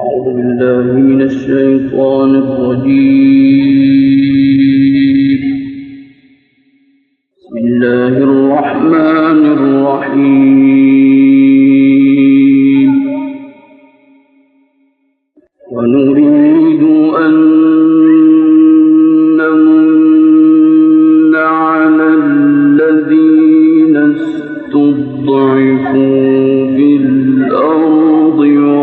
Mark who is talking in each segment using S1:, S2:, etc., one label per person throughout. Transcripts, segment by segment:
S1: أعوذ بالله من الشيطان الرجيم. بسم الله الرحمن الرحيم. ونريد أن نمن على الذين استضعفوا في الأرض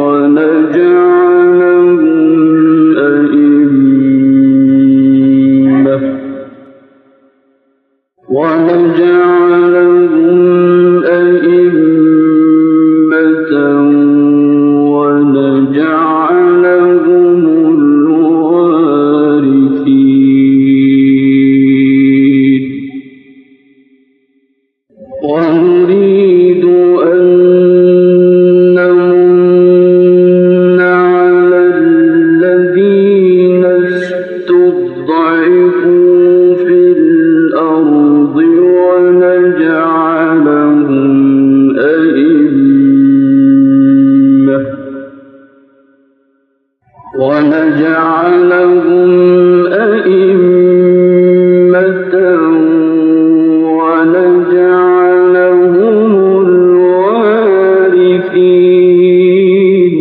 S1: ونجعلهم أئمة ونجعلهم الوارثين. ونريد أن نمن على الذين استضعفوا في الأرض ونجعلهم أئمة ونجعلهم الوارثين.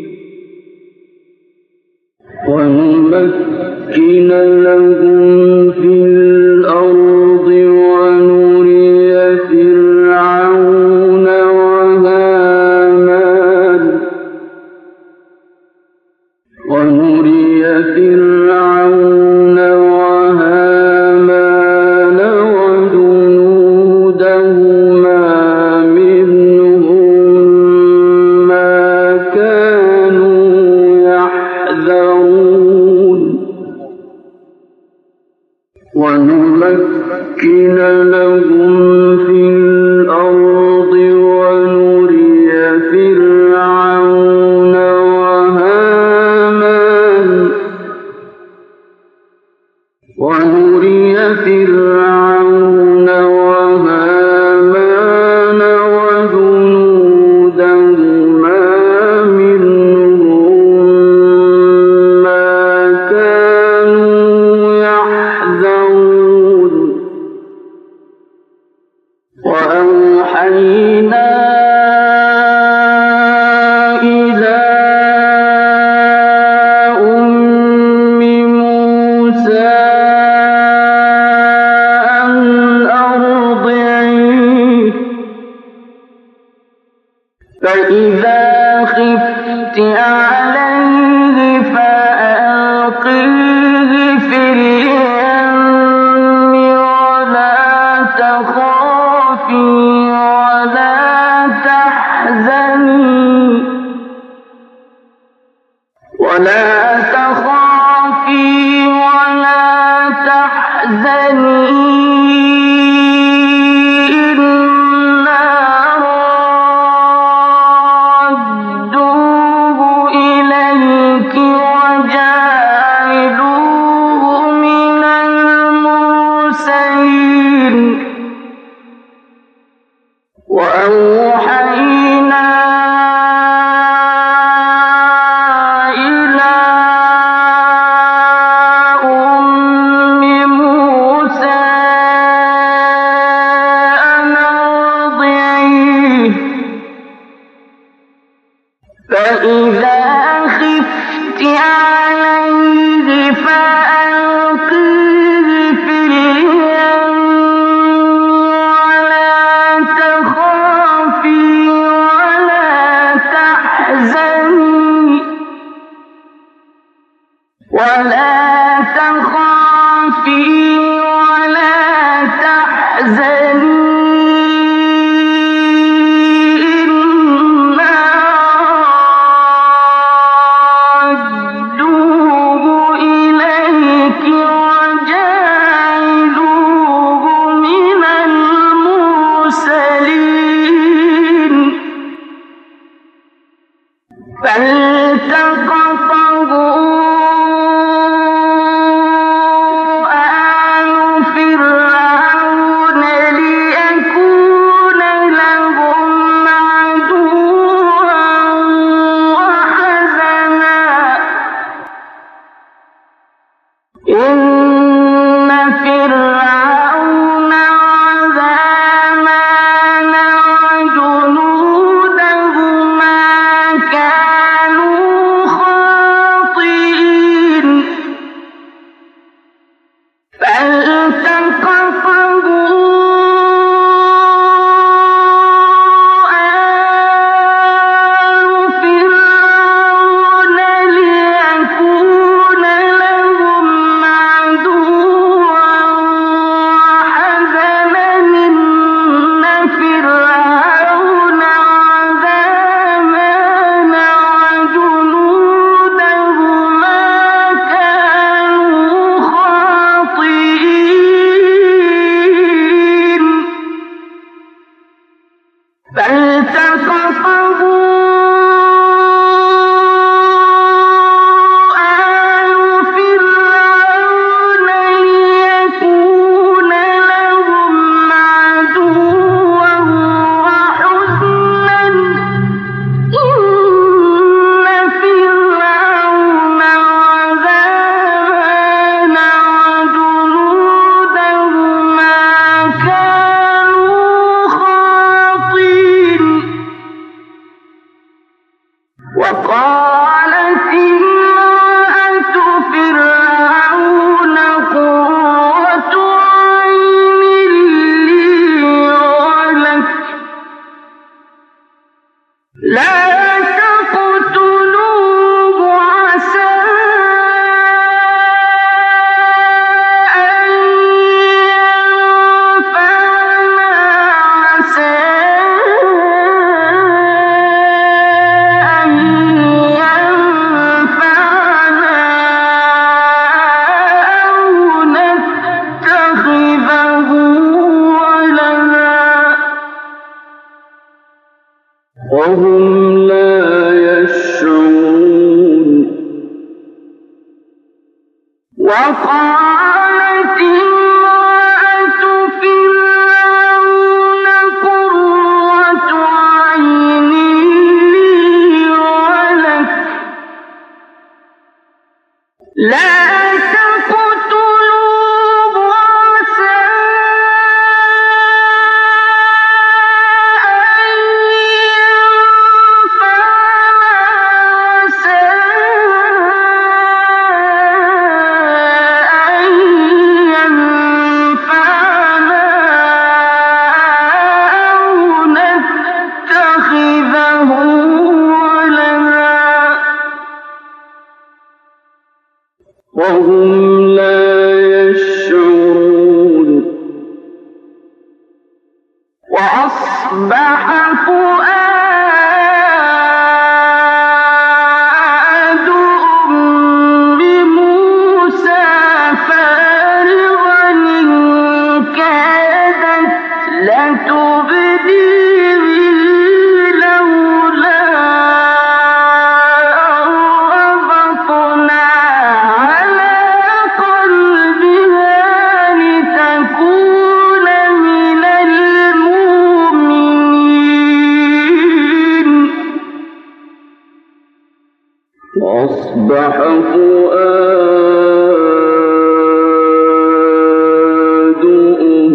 S1: ونمكن لهم في الأرض ونري فرعون وهامان وجنودهما منهم ما كانوا يحذرون. ونمكن لهم في الأرض ونري فرعون وهامان وجنودهما منهم ما كانوا يحذرون. وأوحينا إلى أم موسى فإذا خفت عليه فألقيه في اليم ولا تخافي ولا تحزني وأوحينا إلى أم موسى أن أرضعيه فإذا خفت عليه فألقيه في اليم ولا تخافي ولا تحزني إنا رادوه إليك وجاعلوه من المرسلين. فالتقطه لهم عدوا وحزنا وقالت امرأة فرعون قرة عين لي ولك لا تقتلوه عسى وهم لا يشعرون وأصبح فؤاد أم موسى فارغا إن كادت لتبدي به لولا ربطنا على قلبها لتكون من المؤمنين وأصبح فؤاد أم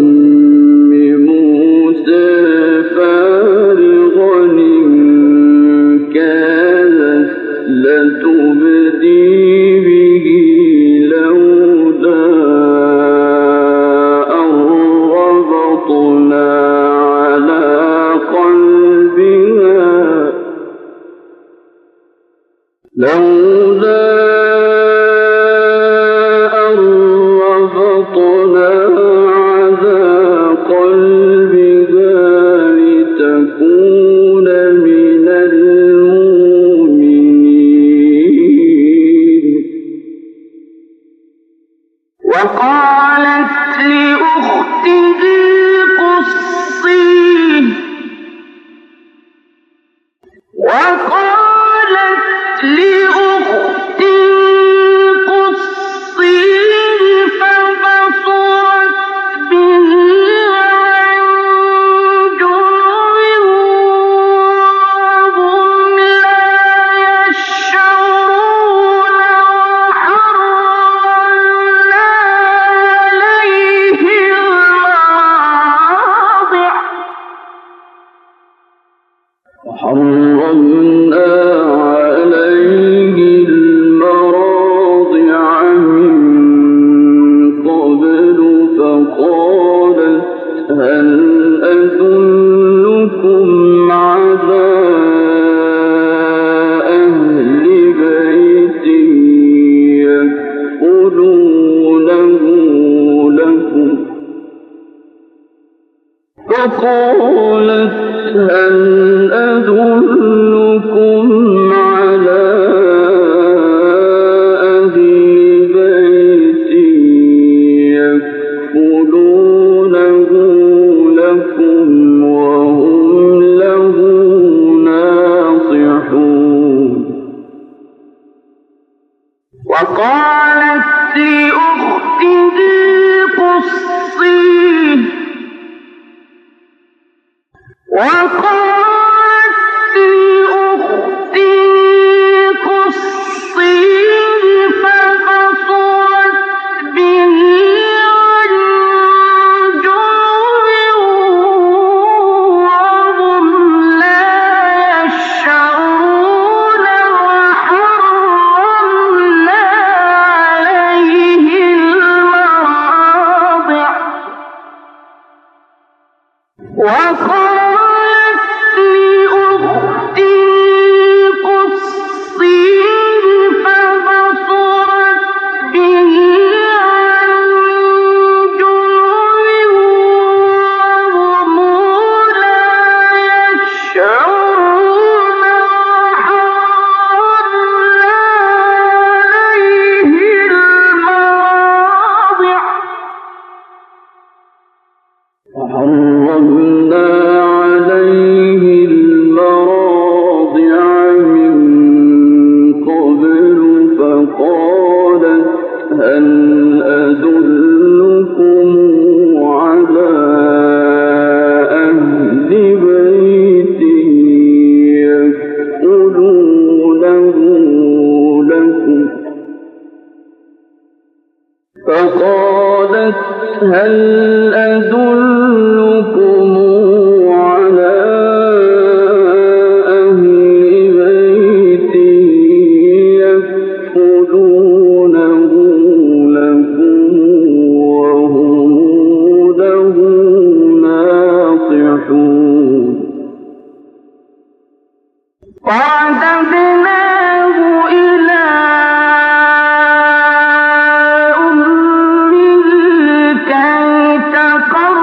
S1: موسى فارغا إن كادت لتبدي به لولا أن ربطنا على قلبها لولا أن ربطنا على قلبها لتكون من المؤمنين وقالت لأخته قصيه وقالت لأخته قصيه فبصرت به عن جنب وهم لا يشعرون وحرمنا عليه المراضع وحرمنا عليه المراضع من قبل فقالت هل أدلكم على أهل بيت يكفلونه لكم فقالت هل أدلكم على أهل بيت يكفلونه لكم وهم له ناصحون وقالت لأخته قصيه وقالت لأخته قصيه فبصرت به عن جنب وهم لا يشعرون وحرمنا عليه المراضع وقالت لأخته قصيه فبصرت به عن جنب وهم لا يشعرون وحرمنا عليه المراضع وحرمنا
S2: هل أدلكم على أهل بيت يكفلونه لكم؟ فقالت هل أدلكم على أهل بيت يكفلونه لكم وهم له ناصحون
S1: ورددناه إلى أمه كي تقر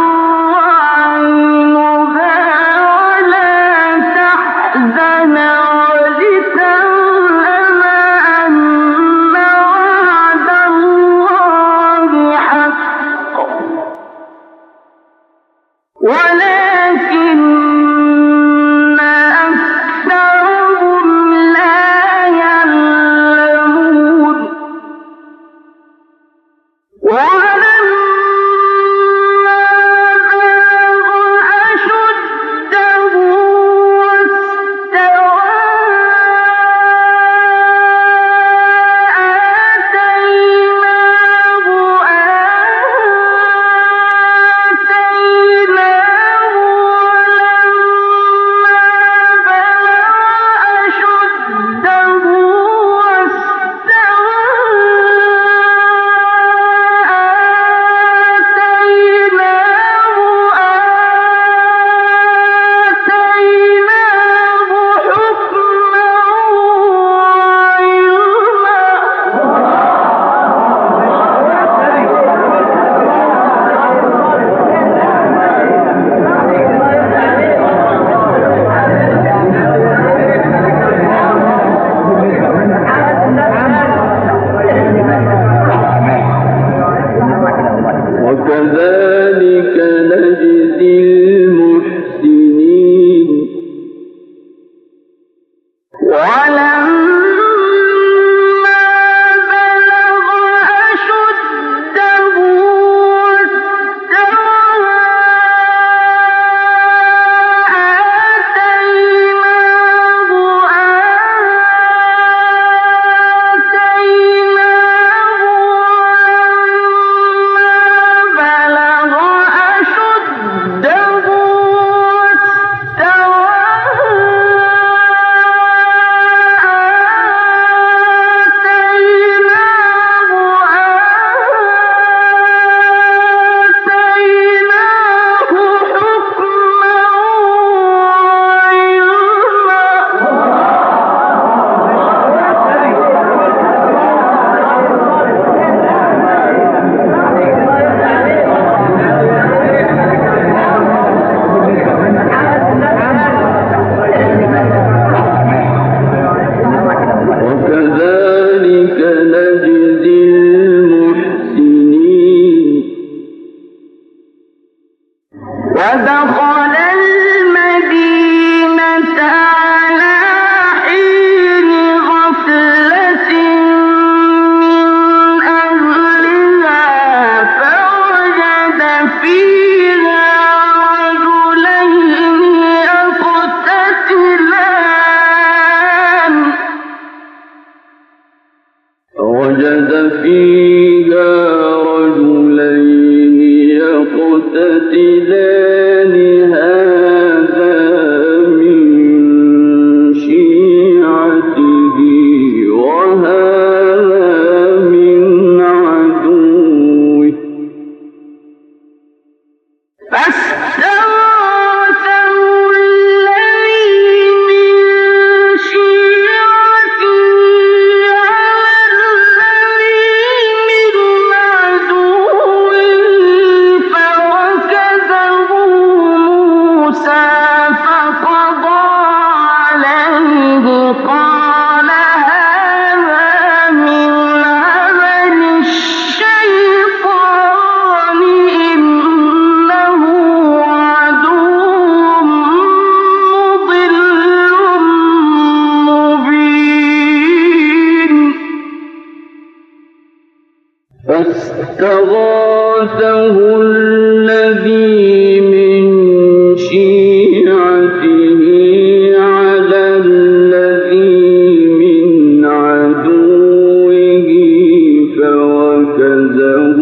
S1: عينها ولا تحزن ولتعلم أن وعد الله حق ولكن أكثرهم لا يعلمون ولما بلغ أشده واستوى آتيناه
S2: وكذلك نجزي المحسنين
S1: ولما بلغ أشده واستوى
S2: وكذلك نجزي المحسنين
S1: ودخل المدينة على حين غفلة من أهلها فوجد فيها رجلين يقتتلان
S2: وجد فيها رجلين يقتتلان هذا من شيعته وهذا من عدوه
S1: فاستغاثه الذي من شيعته على الذي من
S2: فاستغاثه الذي من شيعته على الذي من عدوه فوكزه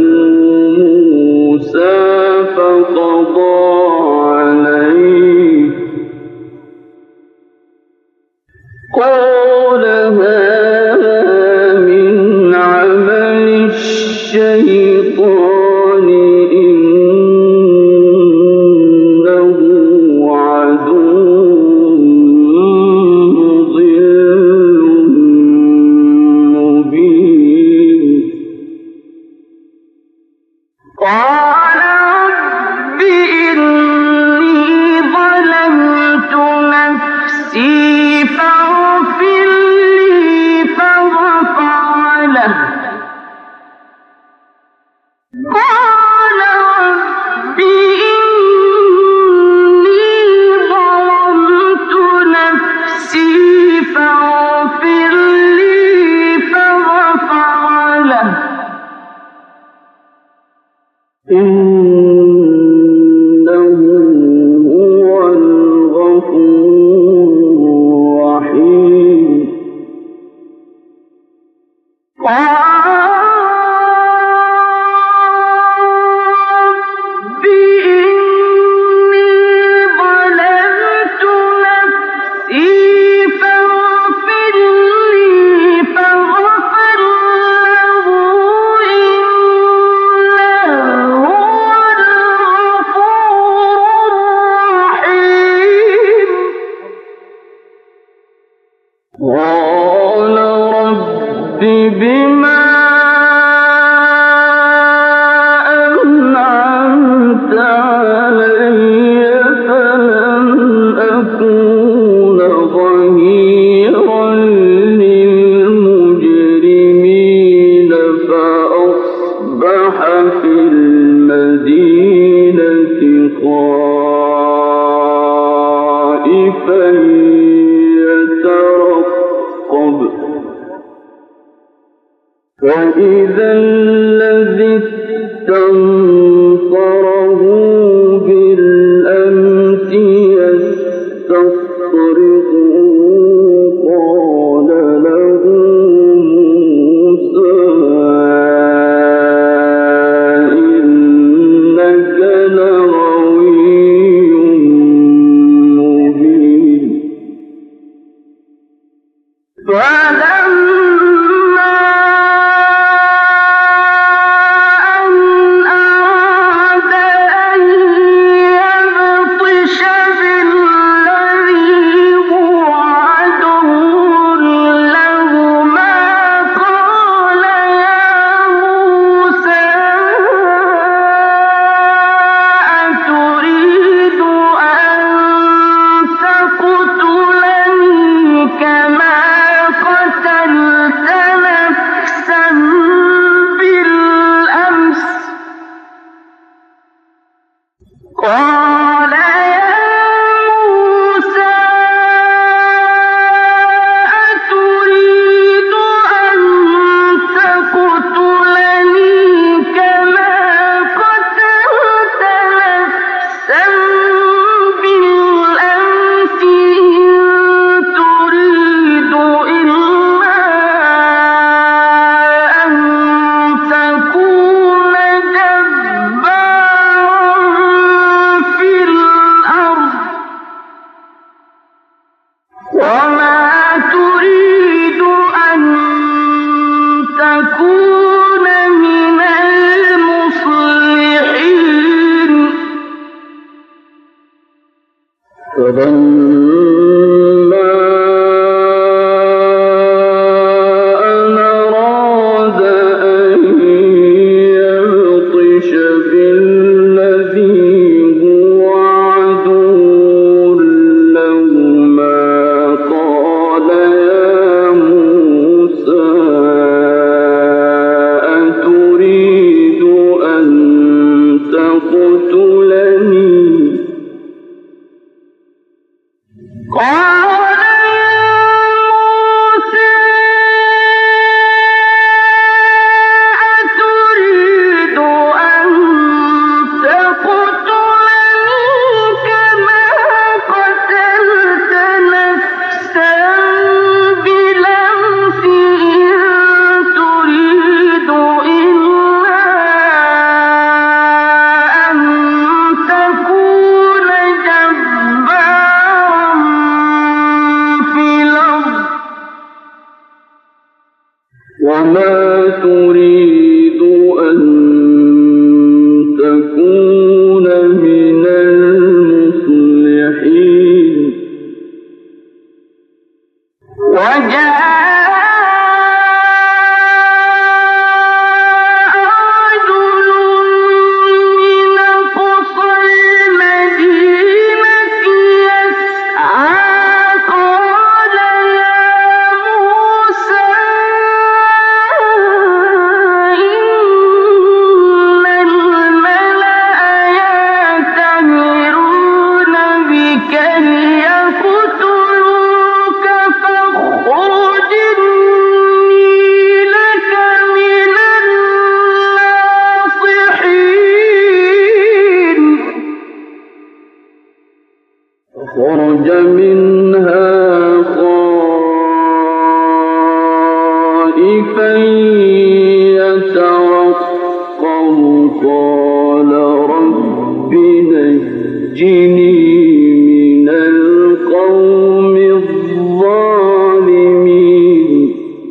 S2: موسى فقضى عليه قال هذا من عمل الشيطان إنه عدو مضل مبين
S1: قال رب إني ظلمت نفسي فاغفر لي فغفر له قال رب إني ظلمت نفسي فاغفر لي فغفر له
S2: إنه هو الغفور الرحيم
S1: رب إني ظلمت نفسي فاغفر لي فغفر له إنه هو الغفور الرحيم
S2: قال رب بما أنعمت علي فلن أكون ظهيرا للمجرمين فأصبح في المدينة خائفا يترقب فإذا الذي استنصره بالأمس يستصرخه قال له موسى إنك لغوي مبين
S1: فلما أن أراد أن يبطش بالذي هو عدو لهما قال يا موسى أتريد أن تقتلني كما قتلت نفسا بالأمس قال يا موسى أتريد أن تقتلني كما قتلت نفسا بالأمس إن تريد إلا أن تكون جبارا في الأرض وما تريد أن تكون من المصلحين
S2: فلما أن أراد أن يبطش بالذي هو عدو لهما قال يا موسى أتريد أن تقتلني وما تريد أن تكون من المصلحين خرج منها خائفا يترقب قال رب نجني من القوم الظالمين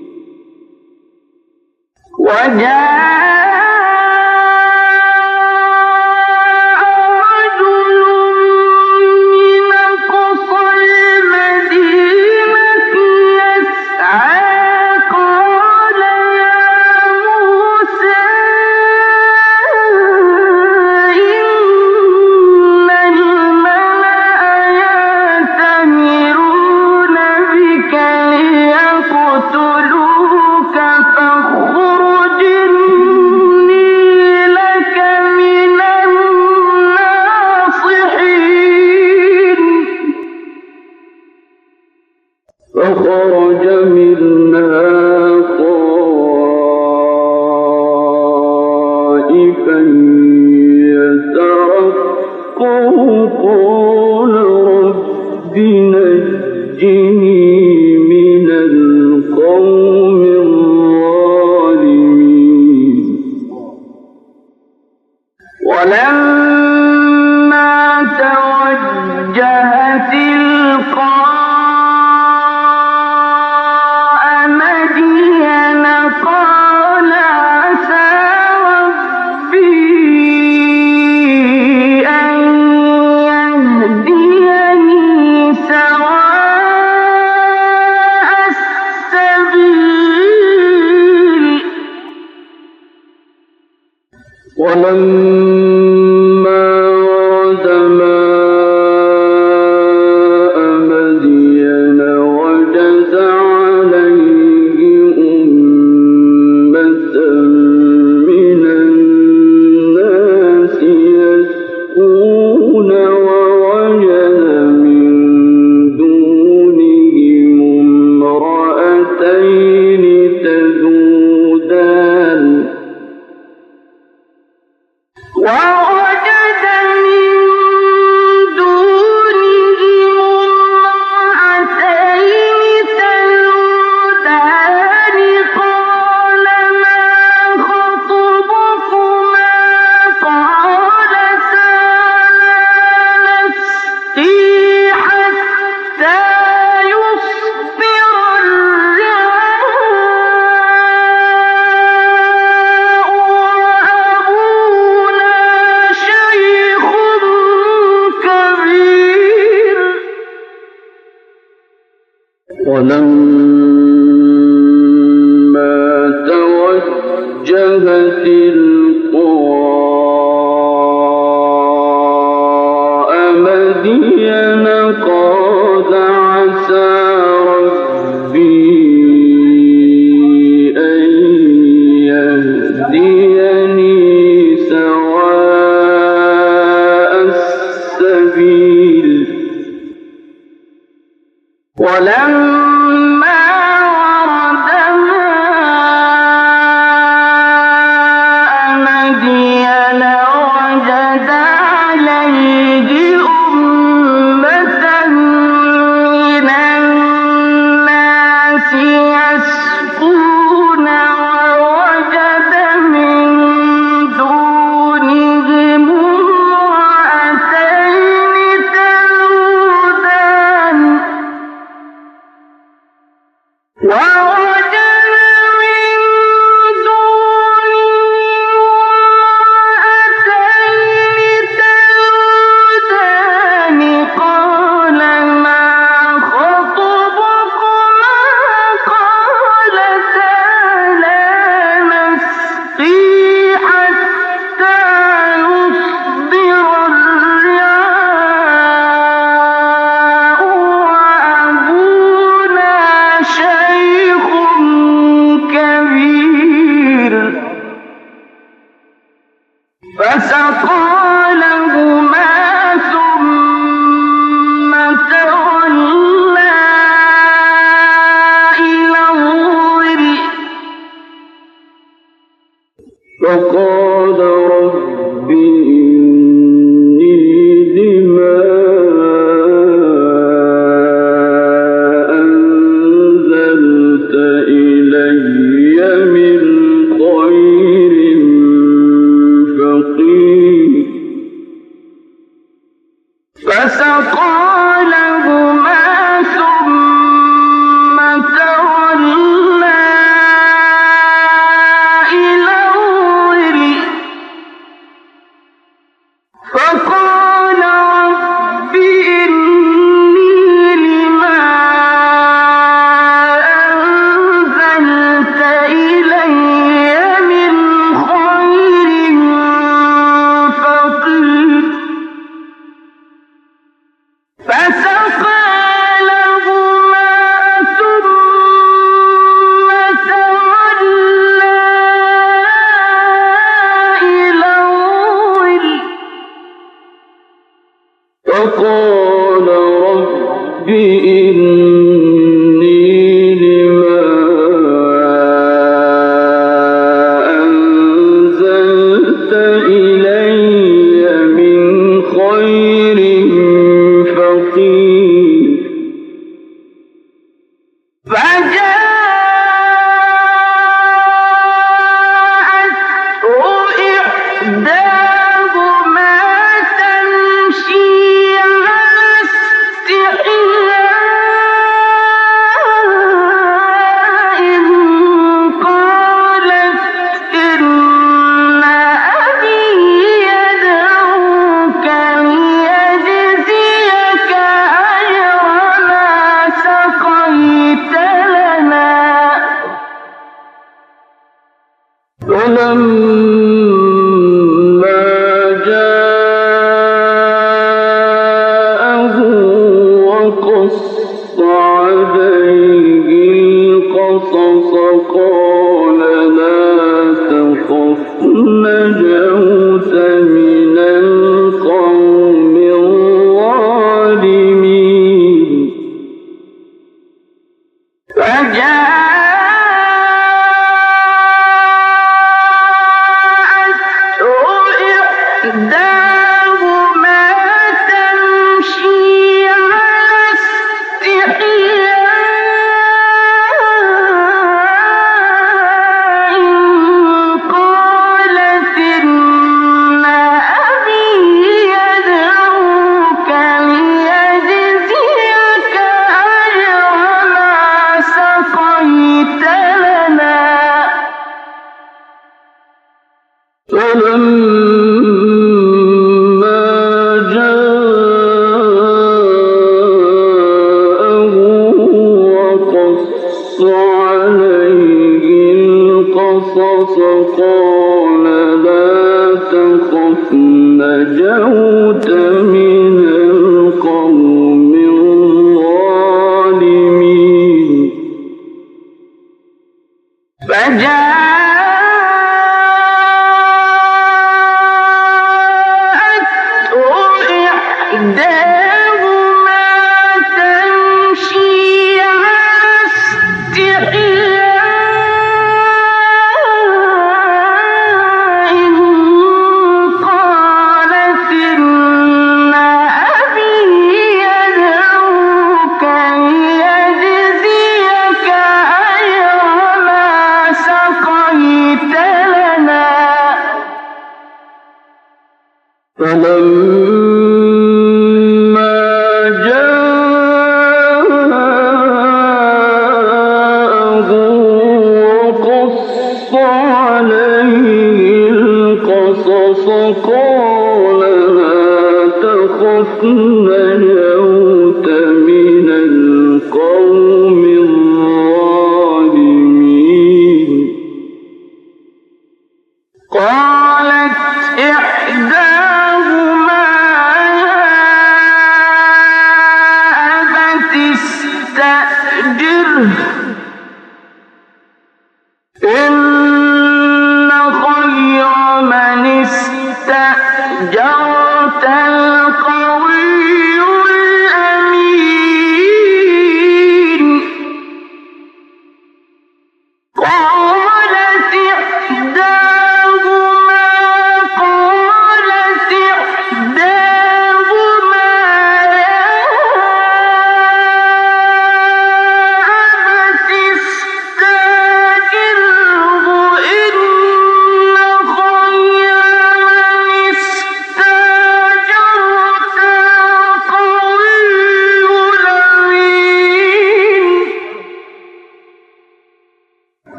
S2: فخرج منها خائفا يترقب قال رب نجني من القوم الظالمين ولما توجه تلقاء ولما ورد ماء مدين وجد عليه أمة من الناس يسقون ووجد من دونهم امرأتين تذودان ووجد من دونهم امرأتين تذودان قال ما خطبكما قالتا نسقي حتى يصدر الرعاء وأبونا شيخ كبير ولما توجه تلقاء مدين قال عسى ربي أن يهديني سواء السبيل ولما ورد ماء فقال رب إني لما أنزلت إلي من خير فقير
S1: فسقى لهما ثم تولى إلى الظل فقال رب إني لما أنزلت إلي من خير فقير فسقى لهما ثم تولى إلى الظل
S2: فقال رب إني لما أنزلت إلي من خير فقير
S1: فجاءته إحداهما تمشي على استحياء قالت إن أبي يدعوك ليجزيك أجر ما سقيت لنا
S2: فلما جاءه وقص عليه القصص قال لا تخف نجوت من القوم الظالمين
S1: فجاءته إحداهما تمشي على استحياء قالت إن أبي يدعوك ليجزيك أجر ما سقيت لنا
S2: فلما جاءه وقص عليه القصص قال لا تخف نجوت من القوم الظالمين
S1: فجاءته إحداهما تمشي على استحياء قالت إن أبي يدعوك ليجزيك أجر ما سقيت لنا
S2: فلما جاءه وقص عليه القصص قال لا تخف نجوت من القوم الظالمين
S1: قالت إحداهما أبت استأجره إن خير من استأجرت القوي الأمين قالت إحداهما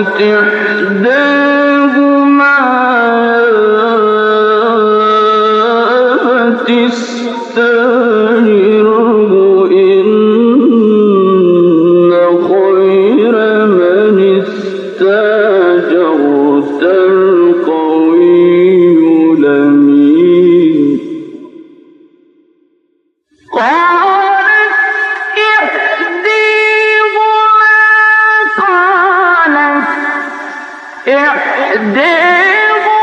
S1: إحداهما تستاجره إن خير من استاجرت القوي الأمين قالت إحداهما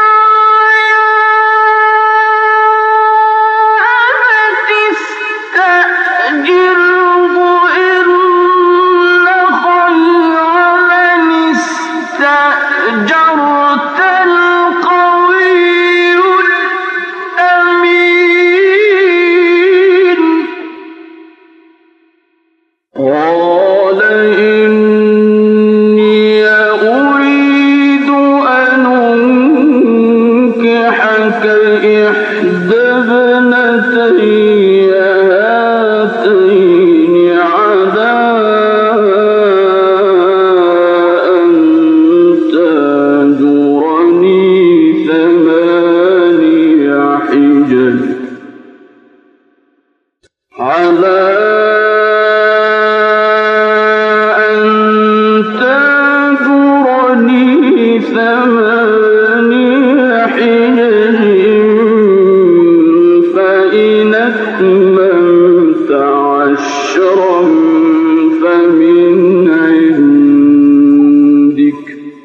S1: تستأجره إن خير من استأجرت القوي الأمين قال إني أريد أن أنكحك إحدى ابنتي هاتين على أن تأجرني 8 حجج على أن تأجرني 8 حجج فإن أتممت 10 فمن عندك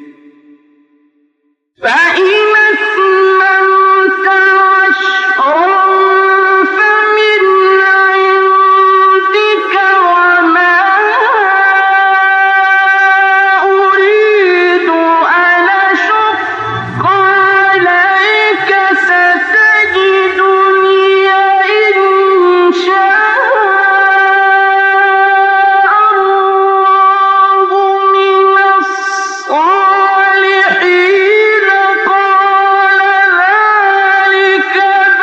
S1: فإن أتممت 10 فمن عندك وما أريد أن أشق عليك ستجدني إن شاء الله من الصالحين قال ذلك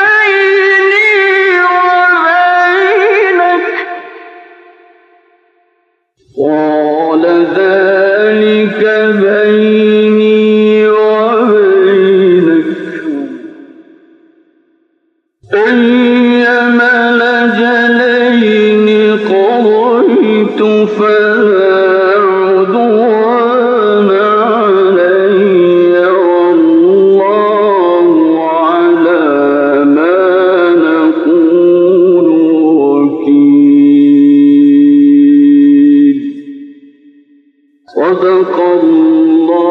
S1: بيني وبينك أيما الأجلين قضيت فلا عدوان علي والله على ما نقول وكيل صدق الله